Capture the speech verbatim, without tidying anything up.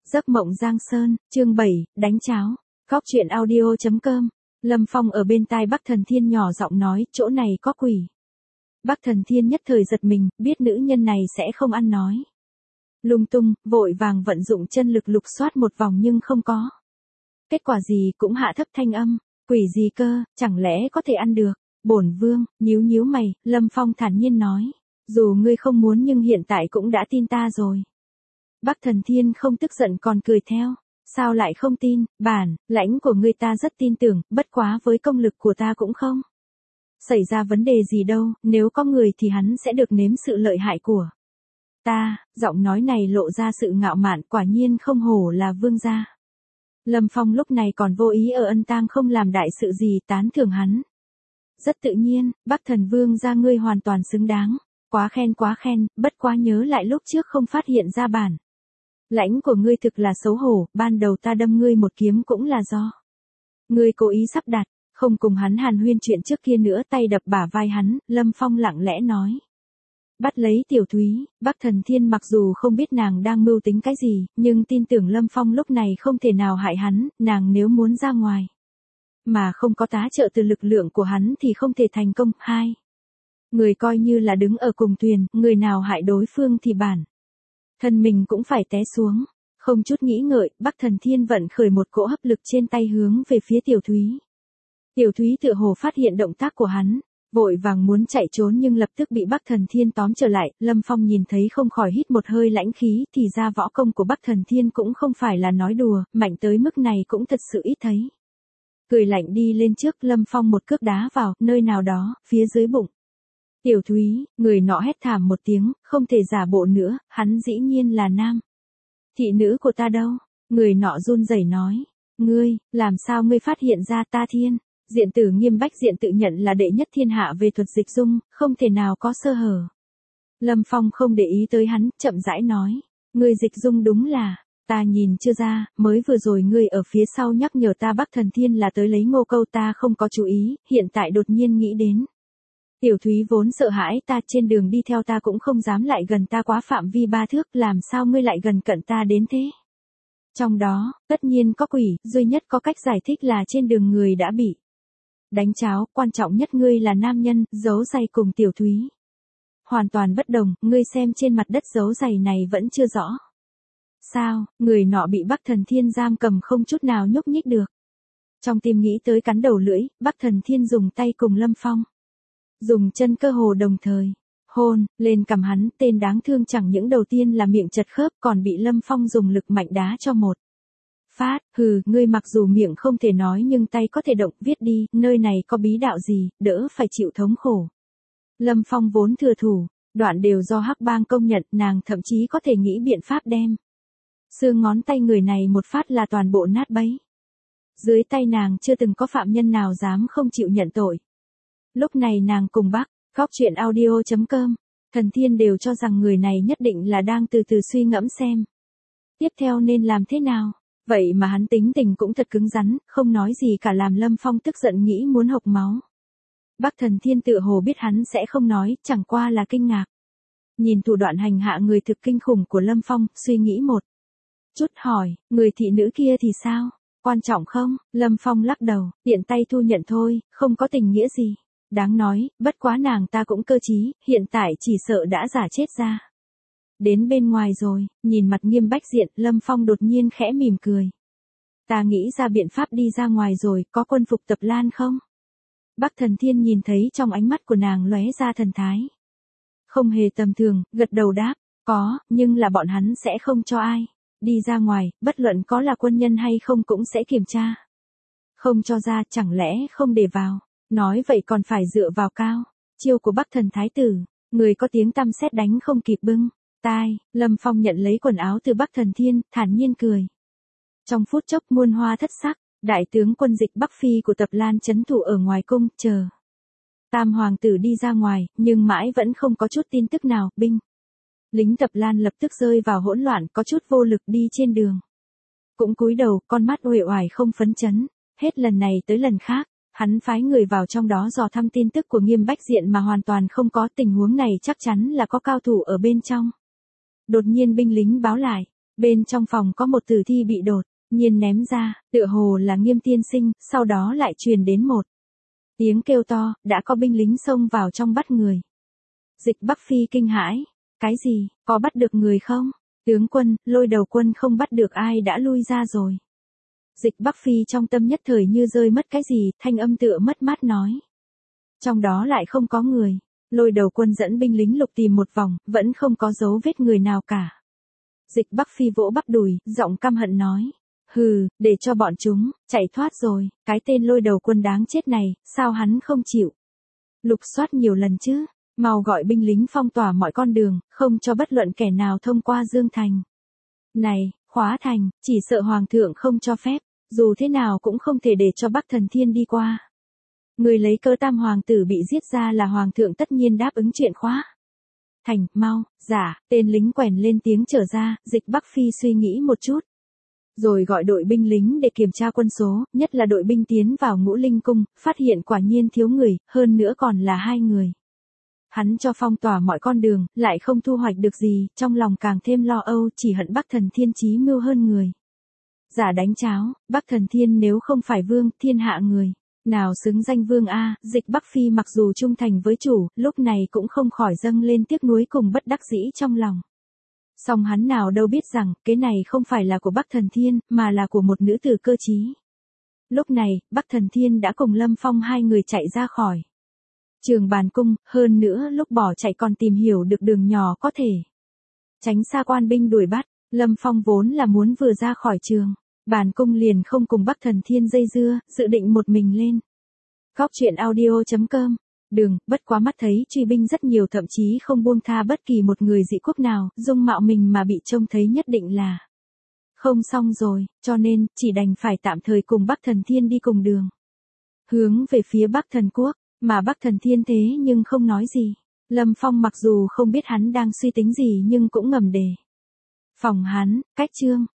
Giấc mộng Giang Sơn, chương bảy, đánh cháo. Góc truyện audio chấm com. Lâm Phong ở bên tai Bắc Thần Thiên nhỏ giọng nói, chỗ này có quỷ. Bắc Thần Thiên nhất thời giật mình, biết nữ nhân này sẽ không ăn nói. Lung tung, vội vàng vận dụng chân lực lục soát một vòng nhưng không có. Kết quả gì cũng hạ thấp thanh âm, quỷ gì cơ, chẳng lẽ có thể ăn được. Bổn vương, nhíu nhíu mày, Lâm Phong thản nhiên nói. Dù ngươi không muốn nhưng hiện tại cũng đã tin ta rồi. Bắc Thần Thiên không tức giận còn cười theo. Sao lại không tin, bản, lãnh của ngươi ta rất tin tưởng, bất quá với công lực của ta cũng không xảy ra vấn đề gì đâu, nếu có người thì hắn sẽ được nếm sự lợi hại của ta. Giọng nói này lộ ra sự ngạo mạn, quả nhiên không hổ là vương gia. Lâm Phong lúc này còn vô ý ở ân tang không làm đại sự gì, tán thưởng hắn. Rất tự nhiên, Bắc Thần Vương gia ngươi hoàn toàn xứng đáng. Quá khen quá khen, bất quá nhớ lại lúc trước không phát hiện ra bản lãnh của ngươi thực là xấu hổ, ban đầu ta đâm ngươi một kiếm cũng là do ngươi cố ý sắp đặt. Không cùng hắn hàn huyên chuyện trước kia nữa, tay đập bả vai hắn, Lâm Phong lặng lẽ nói. Bắt lấy Tiểu Thúy. Bắc Thần Thiên mặc dù không biết nàng đang mưu tính cái gì, nhưng tin tưởng Lâm Phong lúc này không thể nào hại hắn, nàng nếu muốn ra ngoài mà không có tá trợ từ lực lượng của hắn thì không thể thành công. Hai người coi như là đứng ở cùng thuyền, người nào hại đối phương thì bản thân mình cũng phải té xuống. Không chút nghĩ ngợi, Bắc Thần Thiên vận khởi một cỗ hấp lực trên tay hướng về phía Tiểu Thúy. Tiểu Thúy tựa hồ phát hiện động tác của hắn, vội vàng muốn chạy trốn nhưng lập tức bị Bắc Thần Thiên tóm trở lại. Lâm Phong nhìn thấy không khỏi hít một hơi lãnh khí, thì ra võ công của Bắc Thần Thiên cũng không phải là nói đùa, mạnh tới mức này cũng thật sự ít thấy. Cười lạnh đi lên trước, Lâm Phong một cước đá vào nơi nào đó, phía dưới bụng Tiểu Thúy. Người nọ hét thảm một tiếng, không thể giả bộ nữa, hắn dĩ nhiên là nam thị nữ của ta đâu. Người nọ run rẩy nói. Ngươi, làm sao ngươi phát hiện ra ta? Thiên Diện Tử Nghiêm Bách Diện tự nhận là đệ nhất thiên hạ về thuật dịch dung, không thể nào có sơ hở. Lâm Phong không để ý tới hắn, chậm rãi nói. Ngươi dịch dung đúng là, ta nhìn chưa ra, mới vừa rồi ngươi ở phía sau nhắc nhở ta Bắc Thần Thiên là tới lấy ngô câu, ta không có chú ý, hiện tại đột nhiên nghĩ đến. Tiểu Thúy vốn sợ hãi ta, trên đường đi theo ta cũng không dám lại gần ta quá phạm vi ba thước, làm sao ngươi lại gần cận ta đến thế? Trong đó, tất nhiên có quỷ, duy nhất có cách giải thích là trên đường người đã bị đánh cháo, quan trọng nhất ngươi là nam nhân, dấu giày cùng Tiểu Thúy hoàn toàn bất đồng, ngươi xem trên mặt đất dấu giày này vẫn chưa rõ. Sao? Người nọ bị Bắc Thần Thiên giam cầm không chút nào nhúc nhích được. Trong tim nghĩ tới cắn đầu lưỡi, Bắc Thần Thiên dùng tay cùng Lâm Phong dùng chân cơ hồ đồng thời hôn lên cằm hắn. Tên đáng thương chẳng những đầu tiên là miệng chật khớp, còn bị Lâm Phong dùng lực mạnh đá cho một phát. Hừ, ngươi mặc dù miệng không thể nói nhưng tay có thể động, viết đi, nơi này có bí đạo gì, đỡ phải chịu thống khổ. Lâm Phong vốn thừa thủ đoạn đều do Hắc Bang công nhận, nàng thậm chí có thể nghĩ biện pháp đem xương ngón tay người này một phát là toàn bộ nát bấy. Dưới tay nàng chưa từng có phạm nhân nào dám không chịu nhận tội. Lúc này nàng cùng Bắc, góc truyện audio chấm com, Thần Thiên đều cho rằng người này nhất định là đang từ từ suy ngẫm xem tiếp theo nên làm thế nào. Vậy mà hắn tính tình cũng thật cứng rắn, không nói gì cả, làm Lâm Phong tức giận nghĩ muốn hộc máu. Bắc Thần Thiên tự hồ biết hắn sẽ không nói, chẳng qua là kinh ngạc. Nhìn thủ đoạn hành hạ người thực kinh khủng của Lâm Phong, suy nghĩ một chút hỏi, người thị nữ kia thì sao? Quan trọng không? Lâm Phong lắc đầu, tiện tay thu nhận thôi, không có tình nghĩa gì đáng nói, bất quá nàng ta cũng cơ trí, hiện tại chỉ sợ đã giả chết ra đến bên ngoài rồi. Nhìn mặt Nghiêm Bách Diện, Lâm Phong đột nhiên khẽ mỉm cười. Ta nghĩ ra biện pháp đi ra ngoài rồi, có quân phục Tập Lan không? Bắc Thần Thiên nhìn thấy trong ánh mắt của nàng lóe ra thần thái không hề tầm thường, gật đầu đáp, có, nhưng là bọn hắn sẽ không cho ai đi ra ngoài, bất luận có là quân nhân hay không cũng sẽ kiểm tra. Không cho ra, chẳng lẽ không để vào? Nói vậy còn phải dựa vào cao chiêu của Bắc Thần Thái Tử, người có tiếng tăm sét đánh không kịp bưng tai. Lâm Phong nhận lấy quần áo từ Bắc Thần Thiên, thản nhiên cười. Trong phút chốc muôn hoa thất sắc, đại tướng quân dịch Bắc Phi của Tập Lan trấn thủ ở ngoài cung, chờ Tam hoàng tử đi ra ngoài, nhưng mãi vẫn không có chút tin tức nào. Binh lính Tập Lan lập tức rơi vào hỗn loạn, có chút vô lực đi trên đường cũng cúi đầu, con mắt uể oải không phấn chấn. Hết lần này tới lần khác, hắn phái người vào trong đó dò thăm tin tức của Nghiêm Bách Diện mà hoàn toàn không có. Tình huống này chắc chắn là có cao thủ ở bên trong. Đột nhiên binh lính báo lại, Bên trong phòng có một tử thi bị đột nhiên ném ra, tựa hồ là Nghiêm tiên sinh, sau đó lại truyền đến một tiếng kêu to, đã có binh lính xông vào trong bắt người. Dịch Bắc Phi kinh hãi, cái gì, có bắt được người không? Tướng quân, Lôi Đầu quân không bắt được ai đã lui ra rồi. Dịch Bắc Phi trong tâm nhất thời như rơi mất cái gì, thanh âm tựa mất mát nói. Trong đó lại không có người. Lôi Đầu quân dẫn binh lính lục tìm một vòng, vẫn không có dấu vết người nào cả. Dịch Bắc Phi vỗ bắp đùi, giọng căm hận nói. Hừ, để cho bọn chúng chạy thoát rồi, cái tên Lôi Đầu quân đáng chết này, sao hắn không chịu lục soát nhiều lần chứ? Mau gọi binh lính phong tỏa mọi con đường, không cho bất luận kẻ nào thông qua Dương Thành. Này, Khóa Thành, chỉ sợ Hoàng thượng không cho phép, dù thế nào cũng không thể để cho Bắc Thần Thiên đi qua. Người lấy cớ Tam Hoàng tử bị giết ra là Hoàng thượng tất nhiên đáp ứng chuyện Khóa Thành, mau, giả, tên lính quèn lên tiếng trở ra, Dịch Bắc Phi suy nghĩ một chút. Rồi gọi đội binh lính để kiểm tra quân số, nhất là đội binh tiến vào Ngũ Linh Cung, phát hiện quả nhiên thiếu người, hơn nữa còn là hai người. Hắn cho phong tỏa mọi con đường, lại không thu hoạch được gì, trong lòng càng thêm lo âu, chỉ hận Bắc Thần Thiên chí mưu hơn người. Giả đánh cháo, Bắc Thần Thiên nếu không phải vương, thiên hạ người nào xứng danh vương a? Dịch Bắc Phi mặc dù trung thành với chủ, lúc này cũng không khỏi dâng lên tiếc nuối cùng bất đắc dĩ trong lòng. Song hắn nào đâu biết rằng, cái này không phải là của Bắc Thần Thiên, mà là của một nữ tử cơ trí. Lúc này, Bắc Thần Thiên đã cùng Lâm Phong hai người chạy ra khỏi Trường Bàn Cung, hơn nữa lúc bỏ chạy còn tìm hiểu được đường nhỏ có thể tránh xa quan binh đuổi bắt. Lâm Phong vốn là muốn vừa ra khỏi Trường Bàn Cung liền không cùng Bắc Thần Thiên dây dưa, dự định một mình lên. Góc truyện audio chấm com. Đường, bất quá mắt thấy truy binh rất nhiều, thậm chí không buông tha bất kỳ một người dị quốc nào, dung mạo mình mà bị trông thấy nhất định là không xong rồi, cho nên, chỉ đành phải tạm thời cùng Bắc Thần Thiên đi cùng đường. Hướng về phía Bắc Thần Quốc, mà Bắc Thần Thiên thế nhưng không nói gì. Lâm Phong mặc dù không biết hắn đang suy tính gì nhưng cũng ngầm đề phòng hắn, cách chương.